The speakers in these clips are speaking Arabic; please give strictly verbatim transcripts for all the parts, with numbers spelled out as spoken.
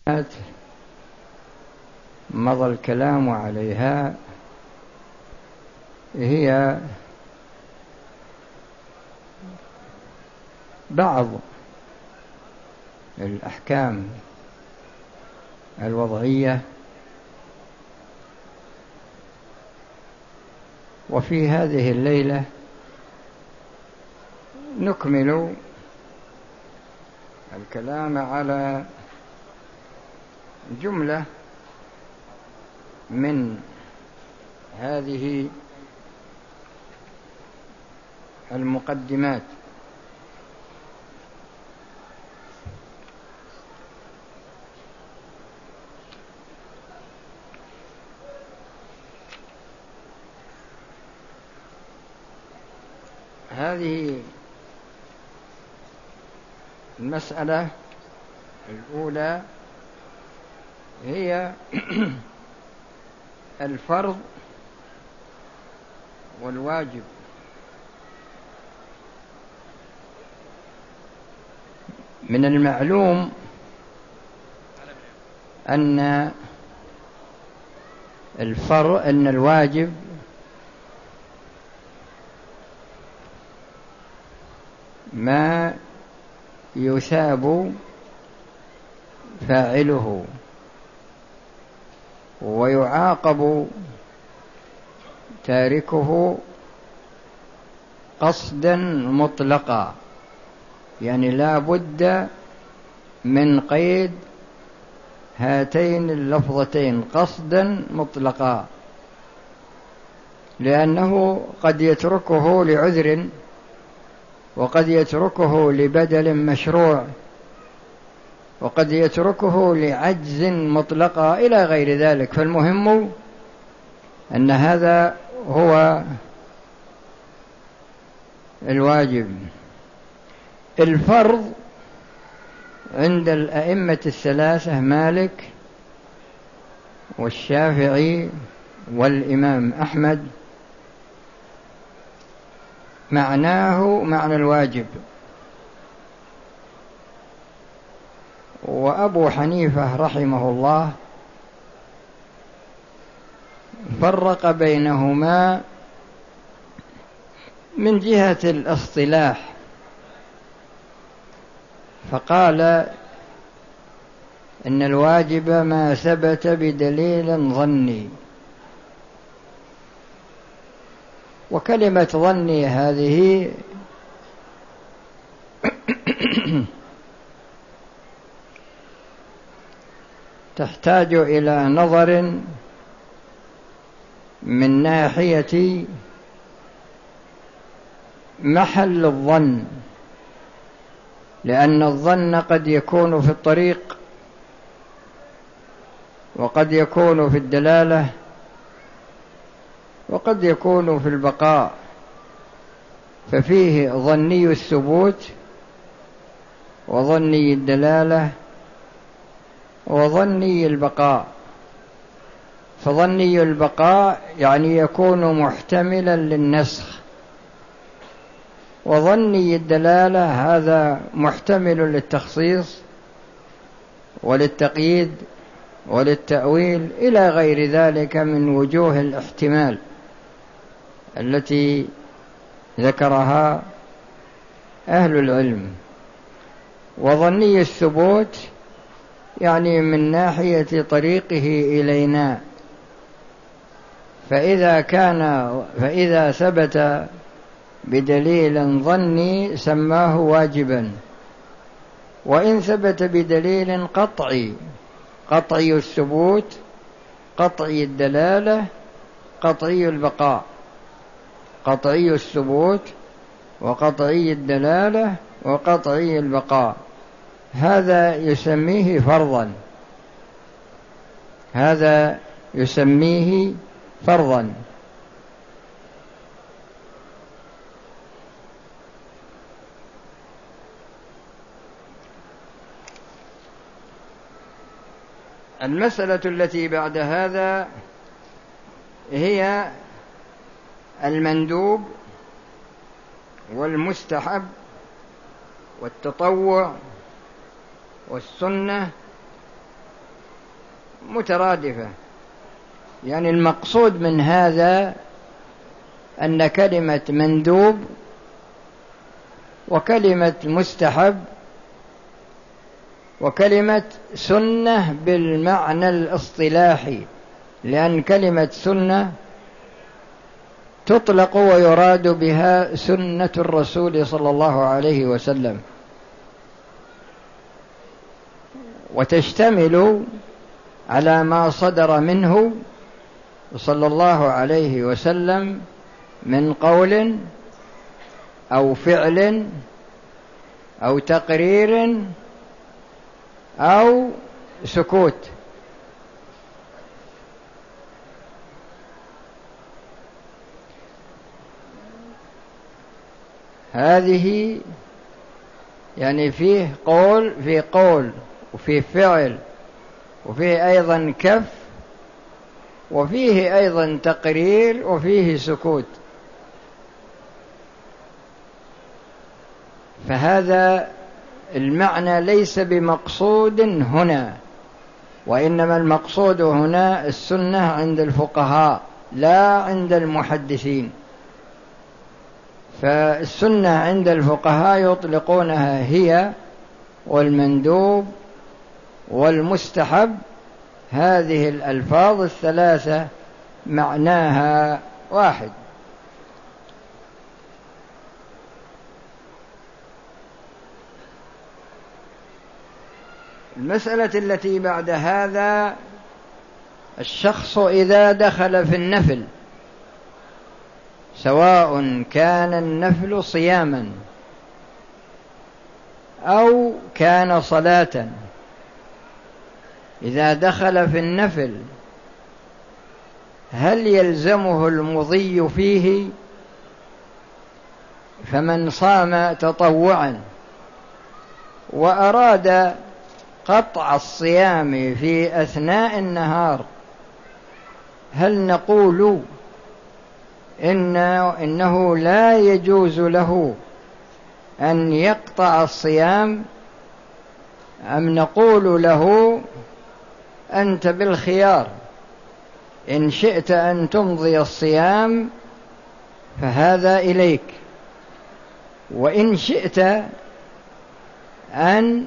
مضى الكلام عليها هي بعض الأحكام الوضعية، وفي هذه الليلة نكمل الكلام على جملة من هذه المقدمات. هذه المسألة الأولى هي الفرض والواجب. من المعلوم أن الفرض أن الواجب ما يثاب فاعله ويعاقب تاركه قصدا مطلقا، يعني لا بد من قيد هاتين اللفظتين قصدا مطلقا، لأنه قد يتركه لعذر وقد يتركه لبدل مشروع وقد يتركه لعجز مطلقا إلى غير ذلك. فالمهم أن هذا هو الواجب. الفرض عند الأئمة الثلاثة مالك والشافعي والإمام أحمد معناه معنى الواجب، وأبو حنيفة رحمه الله فرق بينهما من جهة الاصطلاح، فقال إن الواجب ما ثبت بدليل ظني. وكلمة ظني هذه تحتاج إلى نظر من ناحية محل الظن، لأن الظن قد يكون في الطريق وقد يكون في الدلالة وقد يكون في البقاء، ففيه ظني الثبوت وظني الدلالة وظني البقاء. فظني البقاء يعني يكون محتملا للنسخ، وظني الدلالة هذا محتمل للتخصيص وللتقييد وللتأويل إلى غير ذلك من وجوه الاحتمال التي ذكرها أهل العلم. وظني الثبوت يعني من ناحية طريقه إلينا، فإذا كان فإذا ثبت بدليل ظني سماه واجبا، وإن ثبت بدليل قطعي، قطعي الثبوت قطعي الدلالة قطعي البقاء، قطعي الثبوت وقطعي الدلالة وقطعي البقاء، هذا يسميه فرضا، هذا يسميه فرضا. المسألة التي بعد هذا هي المندوب والمستحب والتطوع والسنة مترادفة. يعني المقصود من هذا أن كلمة مندوب وكلمة مستحب وكلمة سنة بالمعنى الاصطلاحي، لأن كلمة سنة تطلق ويراد بها سنة الرسول صلى الله عليه وسلم، وتشتمل على ما صدر منه صلى الله عليه وسلم من قول أو فعل أو تقرير أو سكوت. هذه يعني فيه قول في قول وفيه فعل وفيه أيضا كف وفيه أيضا تقرير وفيه سكوت. فهذا المعنى ليس بمقصود هنا، وإنما المقصود هنا السنة عند الفقهاء لا عند المحدثين. فالسنة عند الفقهاء يطلقونها هي والمندوب والمستحب، هذه الألفاظ الثلاثة معناها واحد. المسألة التي بعد هذا: الشخص إذا دخل في النفل، سواء كان النفل صياما أو كان صلاة، إذا دخل في النفل هل يلزمه المضي فيه؟ فمن صام تطوعا وأراد قطع الصيام في أثناء النهار، هل نقول إن إنه لا يجوز له أن يقطع الصيام، أم نقول له أنت بالخيار، إن شئت أن تمضي الصيام فهذا إليك، وإن شئت أن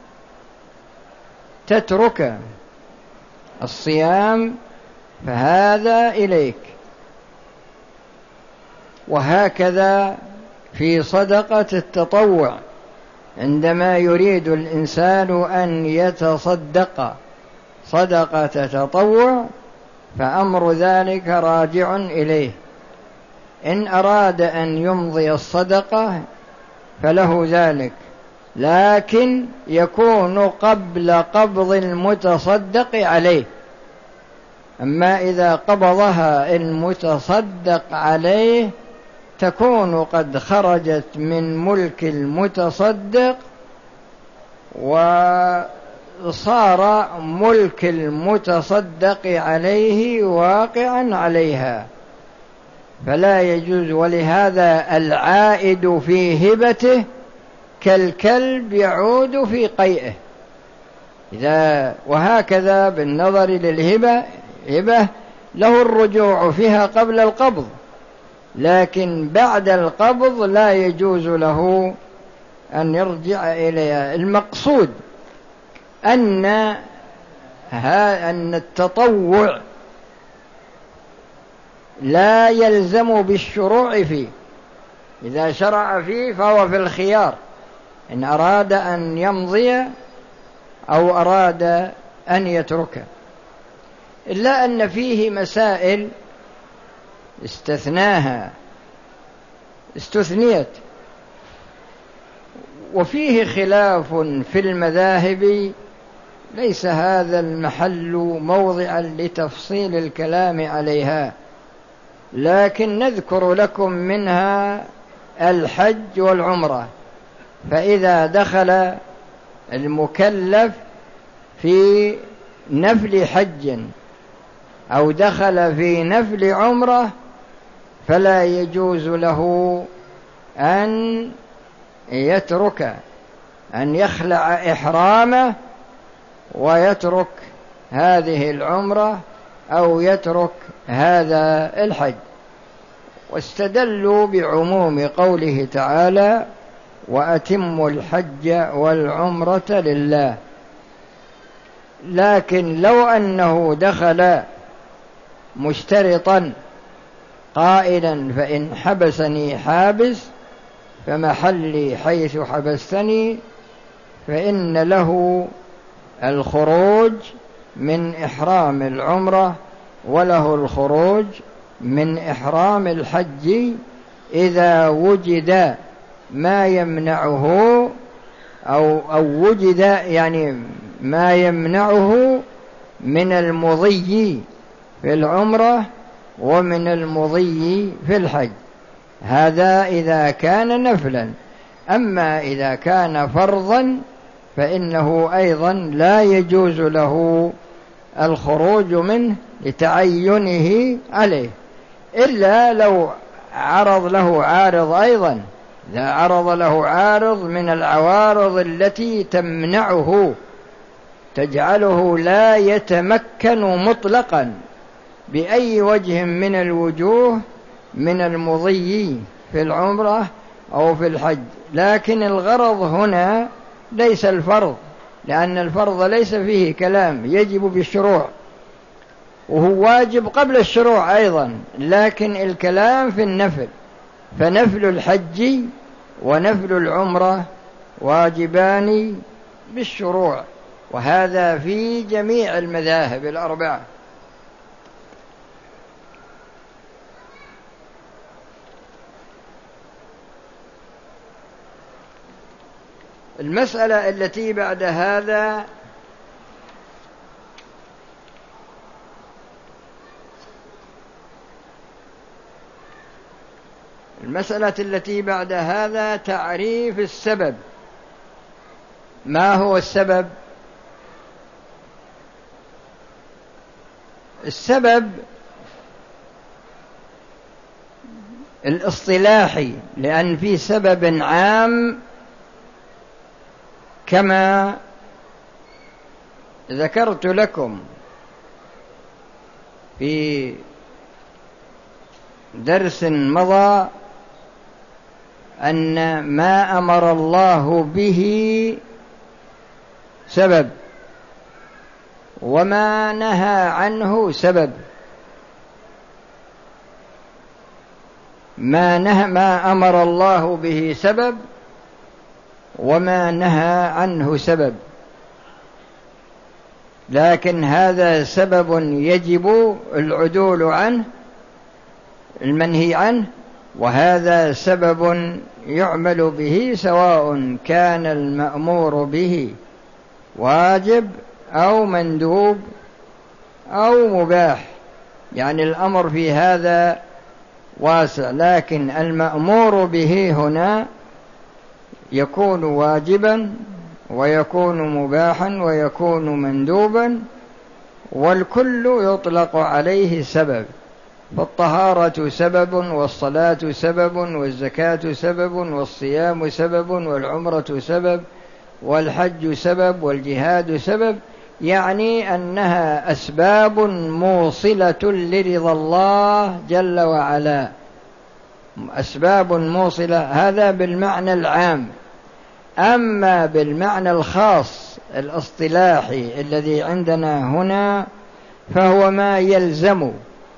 تترك الصيام فهذا إليك؟ وهكذا في صدقة التطوع، عندما يريد الإنسان أن يتصدق صدقة تطوع فأمر ذلك راجع إليه، إن أراد أن يمضي الصدقة فله ذلك، لكن يكون قبل قبض المتصدق عليه. أما إذا قبضها المتصدق عليه تكون قد خرجت من ملك المتصدق وصار ملك المتصدق عليه واقعا عليها، فلا يجوز. ولهذا العائد في هبته كالكلب يعود في قيئه. إذا وهكذا بالنظر للهبة، هبة له الرجوع فيها قبل القبض، لكن بعد القبض لا يجوز له أن يرجع إليها. المقصود أن أن التطوع لا يلزم بالشروع فيه، إذا شرع فيه فهو في الخيار، إن أراد أن يمضي أو أراد أن يتركه، إلا أن فيه مسائل استثناها استثنيت، وفيه خلاف في المذاهب، ليس هذا المحل موضعا لتفصيل الكلام عليها، لكن نذكر لكم منها الحج والعمرة. فإذا دخل المكلف في نفل حج أو دخل في نفل عمرة فلا يجوز له أن يترك، أن يخلع إحرامه ويترك هذه العمرة أو يترك هذا الحج. واستدلوا بعموم قوله تعالى: وأتموا الحج والعمرة لله. لكن لو أنه دخل مشترطا قائلا: فإن حبسني حابس فمحلي حيث حبستني، فإن له الخروج من إحرام العمرة وله الخروج من إحرام الحج إذا وجد ما يمنعه أو, أو وجد يعني ما يمنعه من المضي في العمرة ومن المضي في الحج. هذا إذا كان نفلا. أما إذا كان فرضا فإنه أيضا لا يجوز له الخروج منه لتعينه عليه، إلا لو عرض له عارض أيضا. إذا عرض له عارض من العوارض التي تمنعه تجعله لا يتمكن مطلقا بأي وجه من الوجوه من المضي في العمرة أو في الحج. لكن الغرض هنا ليس الفرض، لأن الفرض ليس فيه كلام، يجب بالشروع، وهو واجب قبل الشروع أيضا، لكن الكلام في النفل. فنفل الحج ونفل العمرة واجبان بالشروع، وهذا في جميع المذاهب الأربعة. المسألة التي بعد هذا المسألة التي بعد هذا تعريف السبب. ما هو السبب؟ السبب الاصطلاحي، لأن في سبب عام كما ذكرت لكم في درس مضى أن ما أمر الله به سبب، وما نهى عنه سبب. ما نهى ما أمر الله به سبب، وما نهى عنه سبب. لكن هذا سبب يجب العدول عنه المنهي عنه، وهذا سبب يعمل به سواء كان المأمور به واجب أو مندوب أو مباح. يعني الأمر في هذا واسع، لكن المأمور به هنا يكون واجبا ويكون مباحا ويكون مندوبا، والكل يطلق عليه سبب. فالطهارة سبب، والصلاة سبب، والزكاة سبب، والصيام سبب، والعمرة سبب، والحج سبب، والجهاد سبب. يعني أنها أسباب موصلة لرضا الله جل وعلا، أسباب موصلة. هذا بالمعنى العام. أما بالمعنى الخاص الاصطلاحي الذي عندنا هنا فهو ما يلزم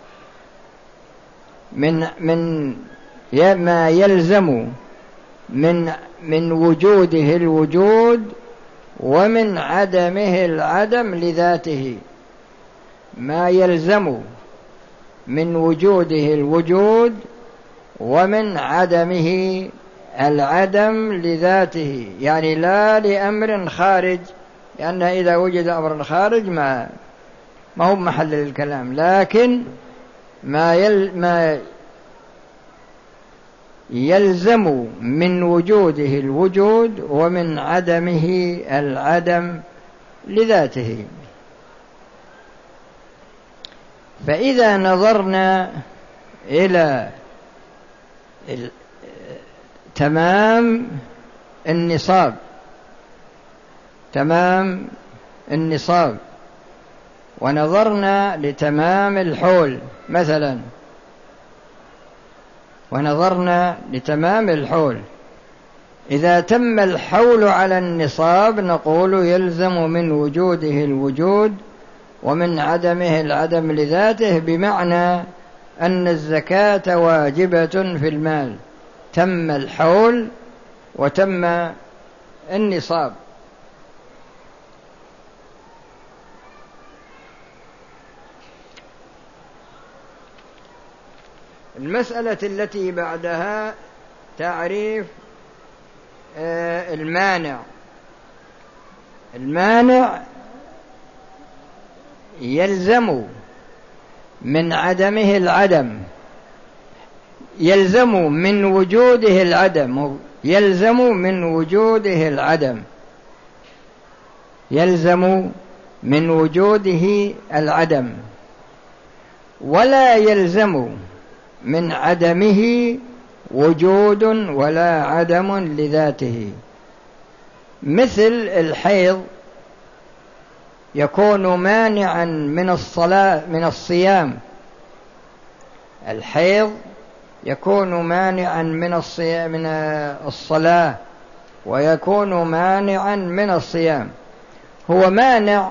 من من ما يلزم من من وجوده الوجود ومن عدمه العدم لذاته. ما يلزم من وجوده الوجود ومن عدمه العدم لذاته، يعني لا لأمر خارج، لأن إذا وجد أمر خارج ما ما هو محل الكلام. لكن ما يل ما يلزم من وجوده الوجود ومن عدمه العدم لذاته. فإذا نظرنا إلى تمام النصاب تمام النصاب ونظرنا لتمام الحول مثلا، ونظرنا لتمام الحول، إذا تم الحول على النصاب نقول يلزم من وجوده الوجود ومن عدمه العدم لذاته، بمعنى أن الزكاة واجبة في المال، تم الحول وتم النصاب. المسألة التي بعدها تعريف المانع. المانع يلزم من عدمه العدم، يلزم من وجوده العدم، يلزم من وجوده العدم، يلزم من وجوده العدم، ولا يلزم من عدمه وجود ولا عدم لذاته. مثل الحيض يكون مانعا من الصلاة من الصيام، الحيض يكون مانعا من الصيام من الصلاة ويكون مانعا من الصيام. هو مانع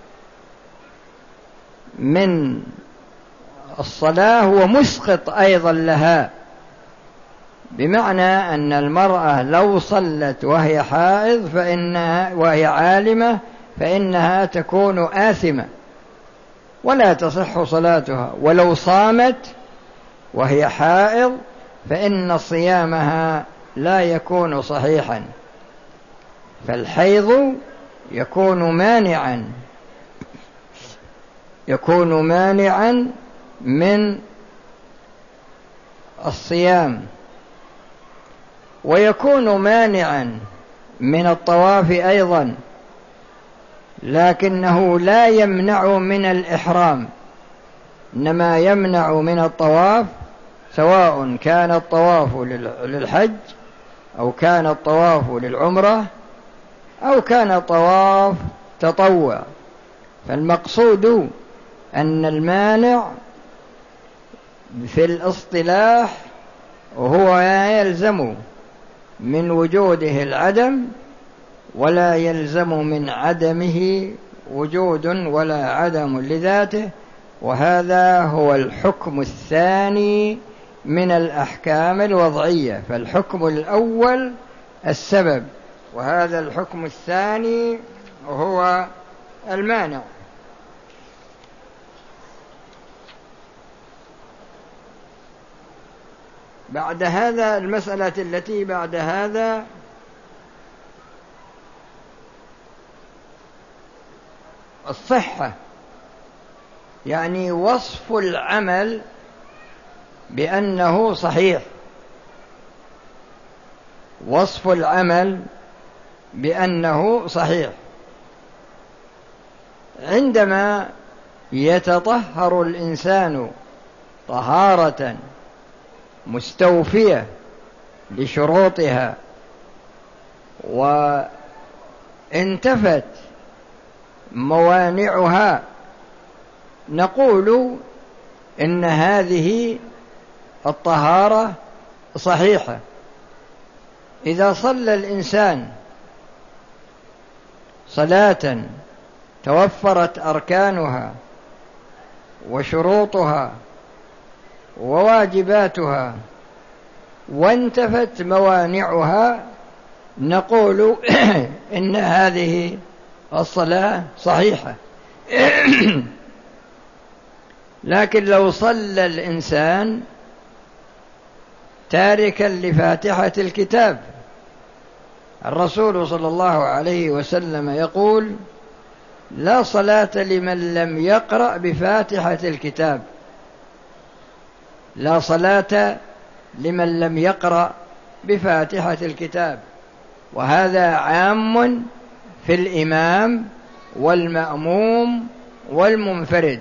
من الصلاة ومسقط أيضا لها، بمعنى أن المرأة لو صلت وهي حائض فإنها وهي عالمة فإنها تكون آثمة ولا تصح صلاتها، ولو صامت وهي حائض فإن صيامها لا يكون صحيحا. فالحيض يكون مانعا يكون مانعا من الصيام، ويكون مانعا من الطواف أيضا، لكنه لا يمنع من الإحرام، إنما يمنع من الطواف، سواء كان الطواف للحج أو كان الطواف للعمرة أو كان طواف تطوع. فالمقصود أن المانع في الاصطلاح هو يلزم من وجوده العدم ولا يلزم من عدمه وجود ولا عدم لذاته، وهذا هو الحكم الثاني من الأحكام الوضعية. فالحكم الأول السبب، وهذا الحكم الثاني هو المانع. بعد هذا المسألة التي بعد هذا الصحة، يعني وصف العمل بأنه صحيح، وصف العمل بأنه صحيح. عندما يتطهر الإنسان طهارة مستوفية لشروطها وانتفت موانعها نقول إن هذه الطهارة صحيحة. إذا صلى الإنسان صلاة توفرت أركانها وشروطها وواجباتها وانتفت موانعها نقول إن هذه الصلاة صحيحة. لكن لو صلى الإنسان تاركا لفاتحة الكتاب، الرسول صلى الله عليه وسلم يقول: لا صلاة لمن لم يقرأ بفاتحة الكتاب، لا صلاة لمن لم يقرأ بفاتحة الكتاب. وهذا عام في الإمام والمأموم والمنفرد.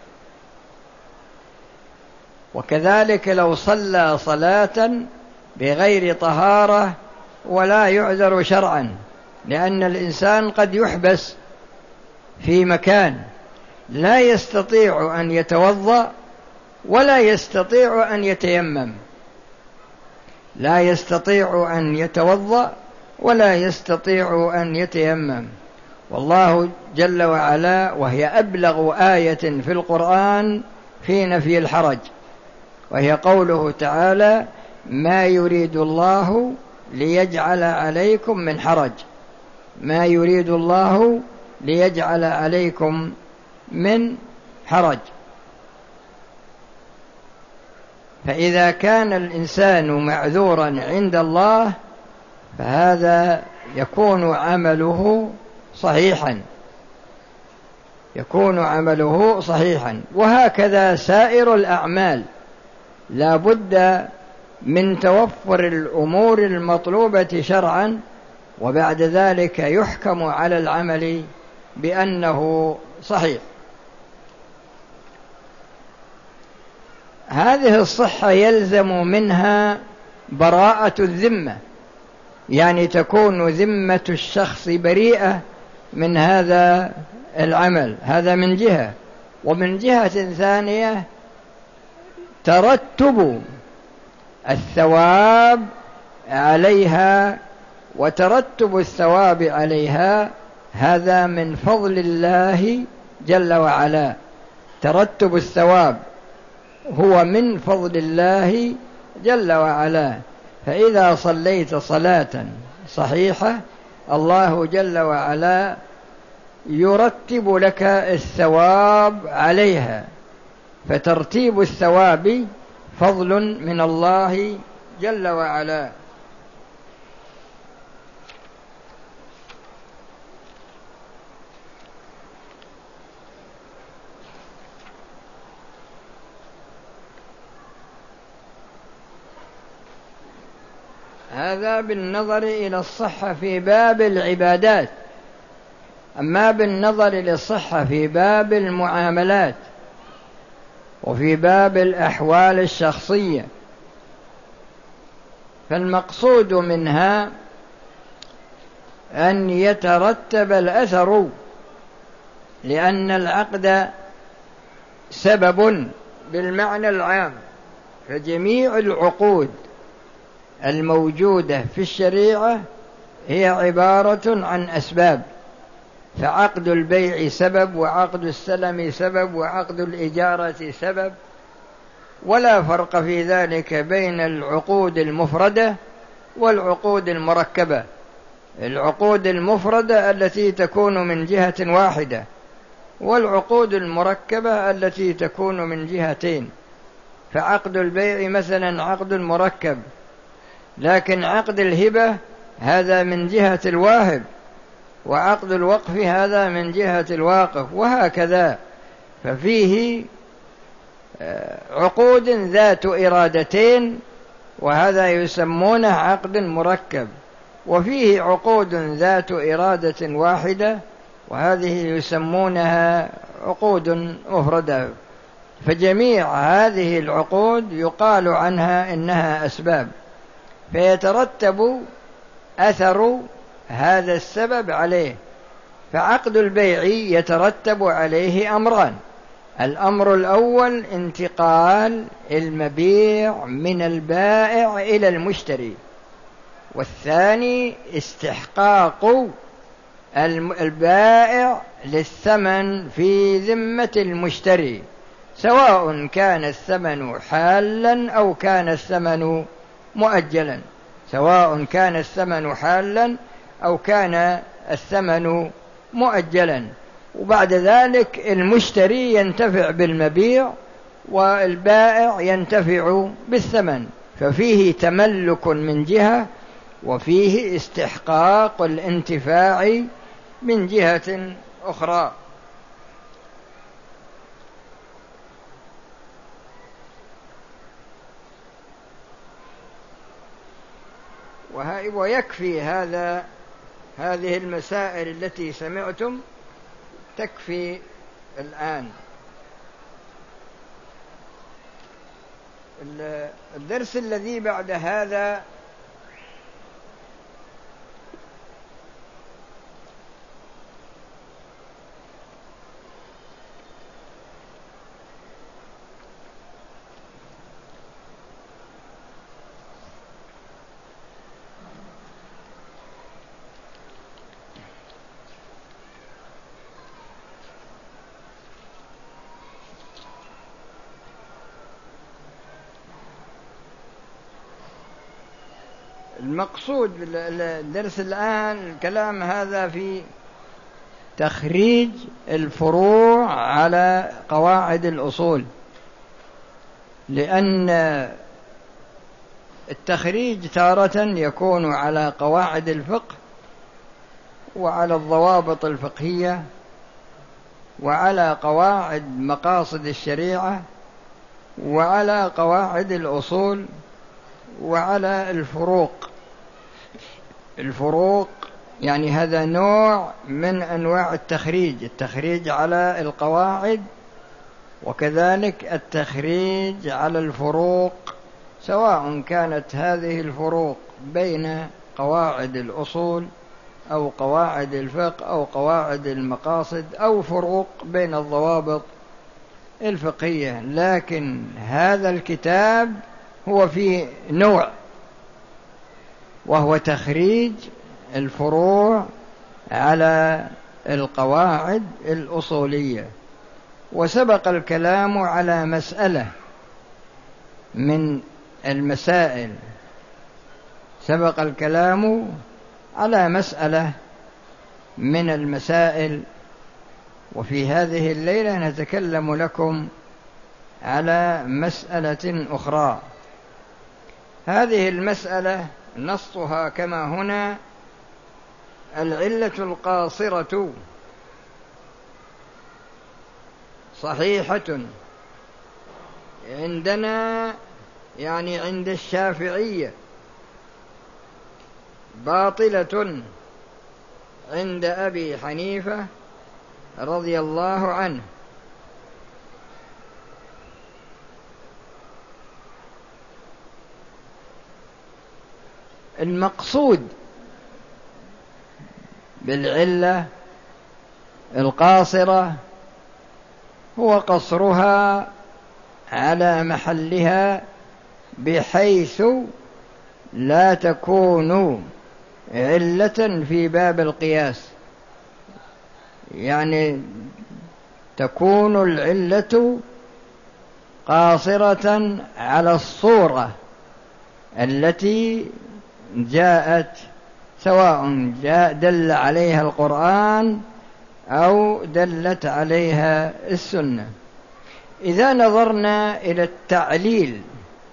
وكذلك لو صلى صلاة بغير طهارة ولا يعذر شرعا، لأن الإنسان قد يحبس في مكان لا يستطيع أن يتوضأ ولا يستطيع أن يتيمم، لا يستطيع أن يتوضأ ولا يستطيع أن يتيمم. والله جل وعلا، وهي أبلغ آية في القرآن في نفي الحرج، وهي قوله تعالى: ما يريد الله ليجعل عليكم من حرج، ما يريد الله ليجعل عليكم من حرج. فإذا كان الإنسان معذورا عند الله فهذا يكون عمله صحيحا، يكون عمله صحيحا. وهكذا سائر الأعمال لا بد من توفر الأمور المطلوبة شرعا، وبعد ذلك يحكم على العمل بأنه صحيح. هذه الصحة يلزم منها براءة الذمة، يعني تكون ذمة الشخص بريئة من هذا العمل، هذا من جهة. ومن جهة ثانية ترتب الثواب عليها، وترتب الثواب عليها هذا من فضل الله جل وعلا، ترتب الثواب هو من فضل الله جل وعلا. فإذا صليت صلاة صحيحة الله جل وعلا يرتب لك الثواب عليها، فترتيب الثواب فضل من الله جل وعلا. هذا بالنظر إلى الصحة في باب العبادات. أما بالنظر للصحة في باب المعاملات وفي باب الأحوال الشخصية فالمقصود منها أن يترتب الأثر، لأن العقد سبب بالمعنى العام، فجميع العقود الموجودة في الشريعة هي عبارة عن أسباب، فعقد البيع سبب، وعقد السلم سبب، وعقد الإجارة سبب، ولا فرق في ذلك بين العقود المفردة والعقود المركبة. العقود المفردة التي تكون من جهة واحدة، والعقود المركبة التي تكون من جهتين. فعقد البيع مثلا عقد مركب، لكن عقد الهبة هذا من جهة الواهب، وعقد الوقف هذا من جهة الواقف، وهكذا. ففيه عقود ذات إرادتين وهذا يسمونه عقد مركب، وفيه عقود ذات إرادة واحدة وهذه يسمونها عقود مفردة. فجميع هذه العقود يقال عنها إنها أسباب، فيترتب أثر هذا السبب عليه. فعقد البيع يترتب عليه أمران: الأمر الأول انتقال المبيع من البائع إلى المشتري، والثاني استحقاق البائع للثمن في ذمة المشتري، سواء كان الثمن حالا أو كان الثمن مؤجلا، سواء كان الثمن حالا أو كان الثمن مؤجلا. وبعد ذلك المشتري ينتفع بالمبيع والبائع ينتفع بالثمن، ففيه تملك من جهة وفيه استحقاق الانتفاع من جهة أخرى. ويكفي هذا هذه المسائل التي سمعتم تكفي الآن. الدرس الذي بعد هذا المقصود الدرس الآن الكلام هذا في تخريج الفروع على قواعد الأصول، لأن التخريج تارة يكون على قواعد الفقه وعلى الضوابط الفقهية وعلى قواعد مقاصد الشريعة وعلى قواعد الأصول وعلى الفروق. الفروق يعني هذا نوع من أنواع التخريج، التخريج على القواعد وكذلك التخريج على الفروق، سواء كانت هذه الفروق بين قواعد الأصول أو قواعد الفقه أو قواعد المقاصد أو فروق بين الضوابط الفقهية. لكن هذا الكتاب هو فيه نوع، وهو تخريج الفروع على القواعد الأصولية. وسبق الكلام على مسألة من المسائل، سبق الكلام على مسألة من المسائل، وفي هذه الليلة نتكلم لكم على مسألة أخرى. هذه المسألة نصها كما هنا: العلة القاصرة صحيحة عندنا، يعني عند الشافعية، باطلة عند أبي حنيفة رضي الله عنه. المقصود بالعلة القاصرة هو قصرها على محلها بحيث لا تكون علة في باب القياس، يعني تكون العلة قاصرة على الصورة التي جاءت، سواء جاء دل عليها القرآن أو دلت عليها السنة. إذا نظرنا إلى التعليل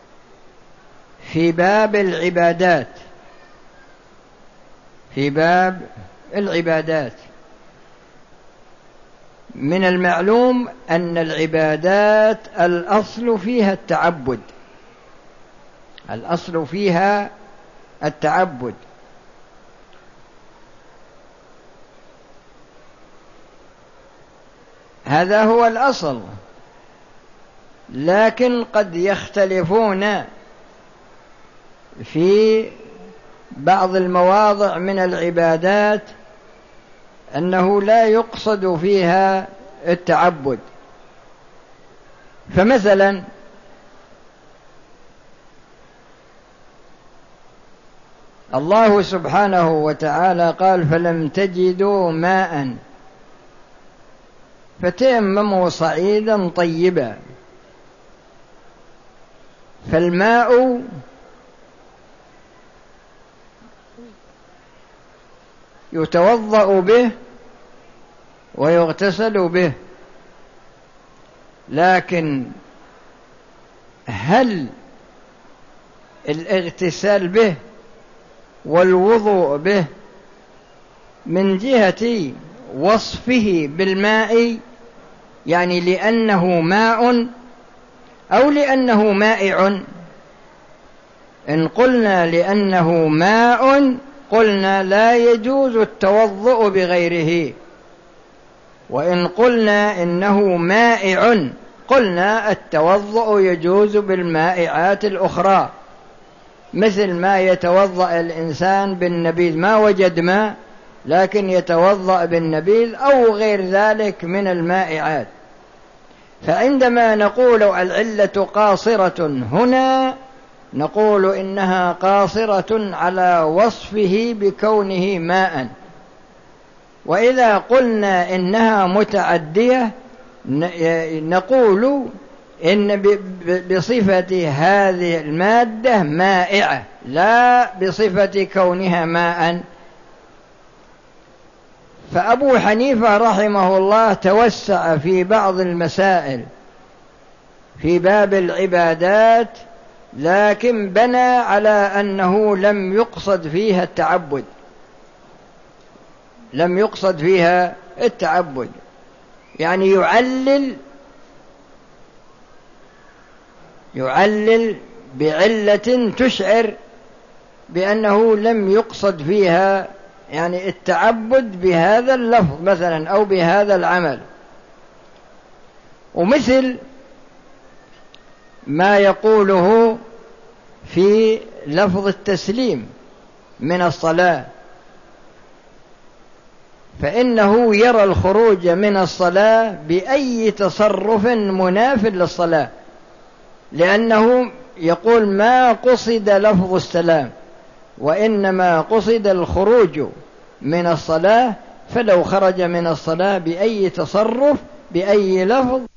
في باب العبادات، في باب العبادات من المعلوم أن العبادات الأصل فيها التعبد، الأصل فيها التعبد. هذا هو الأصل، لكن قد يختلفون في بعض المواضع من العبادات أنه لا يقصد فيها التعبد. فمثلا الله سبحانه وتعالى قال: فلم تجدوا ماء فتيمموا صعيدا طيبا. فالماء يتوضأ به ويغتسل به، لكن هل الاغتسال به والوضوء به من جهة وصفه بالماء، يعني لأنه ماء، أو لأنه مائع؟ إن قلنا لأنه ماء قلنا لا يجوز التوضؤ بغيره، وإن قلنا إنه مائع قلنا التوضؤ يجوز بالمائعات الأخرى، مثل ما يتوضأ الإنسان بالنبيذ، ما وجد ماء لكن يتوضأ بالنبيذ أو غير ذلك من المائعات. فعندما نقول العلة قاصرة هنا نقول إنها قاصرة على وصفه بكونه ماء. وإذا قلنا إنها متعدية نقول إن بصفة هذه المادة مائعة لا بصفة كونها ماء. فأبو حنيفة رحمه الله توسع في بعض المسائل في باب العبادات، لكن بنى على أنه لم يقصد فيها التعبد، لم يقصد فيها التعبد، يعني يعلل يعلل بعلة تشعر بأنه لم يقصد فيها يعني التعبد بهذا اللفظ مثلا أو بهذا العمل. ومثل ما يقوله في لفظ التسليم من الصلاة، فإنه يرى الخروج من الصلاة بأي تصرف مناف للصلاة، لأنه يقول ما قصد لفظ السلام وإنما قصد الخروج من الصلاة، فلو خرج من الصلاة بأي تصرف بأي لفظ